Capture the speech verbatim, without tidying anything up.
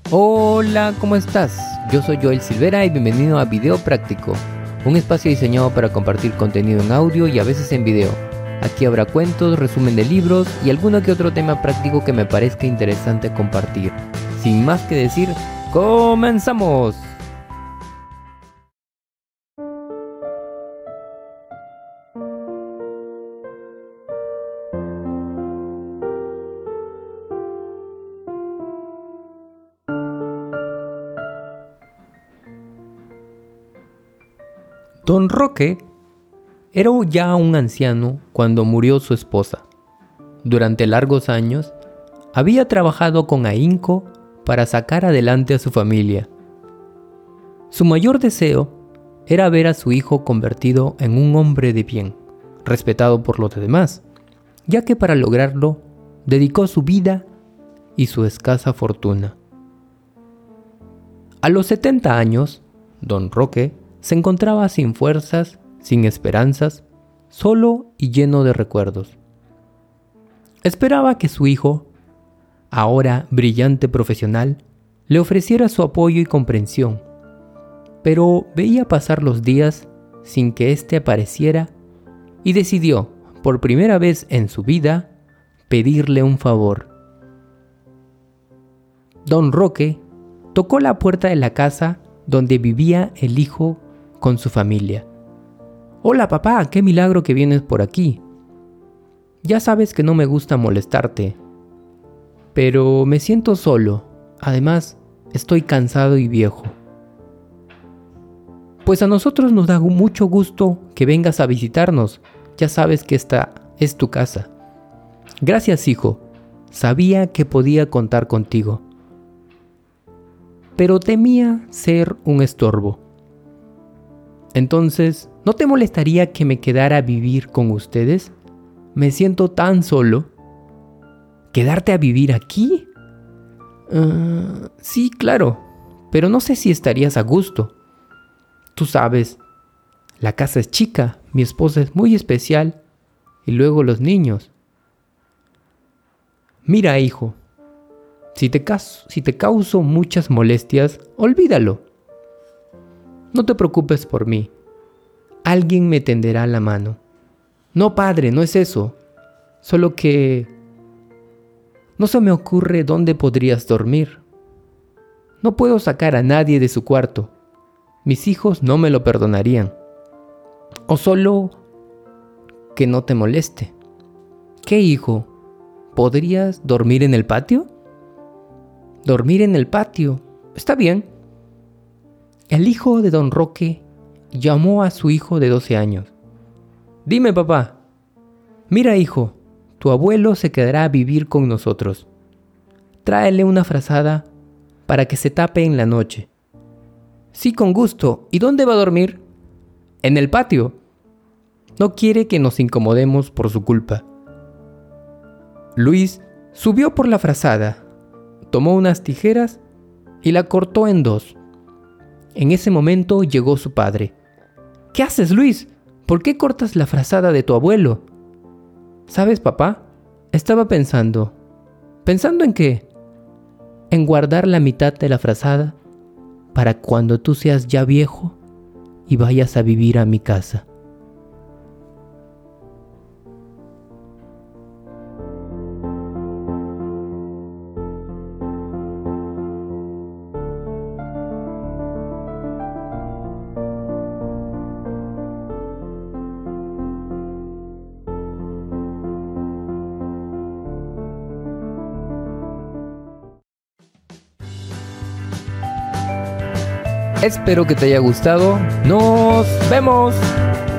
Hola, ¿cómo estás? Yo soy Joel Silvera y bienvenido a Video Práctico, un espacio diseñado para compartir contenido en audio y a veces en video. Aquí habrá cuentos, resumen de libros y alguno que otro tema práctico que me parezca interesante compartir. Sin más que decir, ¡comenzamos! Don Roque era ya un anciano cuando murió su esposa. Durante largos años, había trabajado con ahínco para sacar adelante a su familia. Su mayor deseo era ver a su hijo convertido en un hombre de bien, respetado por los demás, ya que para lograrlo dedicó su vida y su escasa fortuna. A los setenta años, Don Roque se encontraba sin fuerzas, sin esperanzas, solo y lleno de recuerdos. Esperaba que su hijo, ahora brillante profesional, le ofreciera su apoyo y comprensión, pero veía pasar los días sin que éste apareciera y decidió, por primera vez en su vida, pedirle un favor. Don Roque tocó la puerta de la casa donde vivía el hijo con su familia. «Hola papá, qué milagro que vienes por aquí. Ya sabes que no me gusta molestarte, pero me siento solo. Además, estoy cansado y viejo». «Pues a nosotros nos da mucho gusto que vengas a visitarnos. Ya sabes que esta es tu casa». «Gracias, hijo. Sabía que podía contar contigo, pero temía ser un estorbo. Entonces, ¿no te molestaría que me quedara a vivir con ustedes? Me siento tan solo». «¿Quedarte a vivir aquí?» Uh, sí, claro, pero no sé si estarías a gusto. Tú sabes, la casa es chica, mi esposa es muy especial, y luego los niños». «Mira, hijo, si te, caso, si te causo muchas molestias, olvídalo. No te preocupes por mí. Alguien me tenderá la mano». «No, padre, no es eso. Solo que no se me ocurre dónde podrías dormir. No puedo sacar a nadie de su cuarto. Mis hijos no me lo perdonarían. O solo que no te moleste». «¿Qué, hijo? ¿Podrías dormir en el patio?» «Dormir en el patio. Está bien». El hijo de Don Roque llamó a su hijo de doce años. «Dime, papá». «Mira, hijo, tu abuelo se quedará a vivir con nosotros. Tráele una frazada para que se tape en la noche». «Sí, con gusto. ¿Y dónde va a dormir?» «En el patio. No quiere que nos incomodemos por su culpa». Luis subió por la frazada, tomó unas tijeras y la cortó en dos. En ese momento llegó su padre. «¿Qué haces, Luis? ¿Por qué cortas la frazada de tu abuelo?» «¿Sabes, papá? Estaba pensando». «¿Pensando en qué?» «En guardar la mitad de la frazada para cuando tú seas ya viejo y vayas a vivir a mi casa». Espero que te haya gustado. ¡Nos vemos!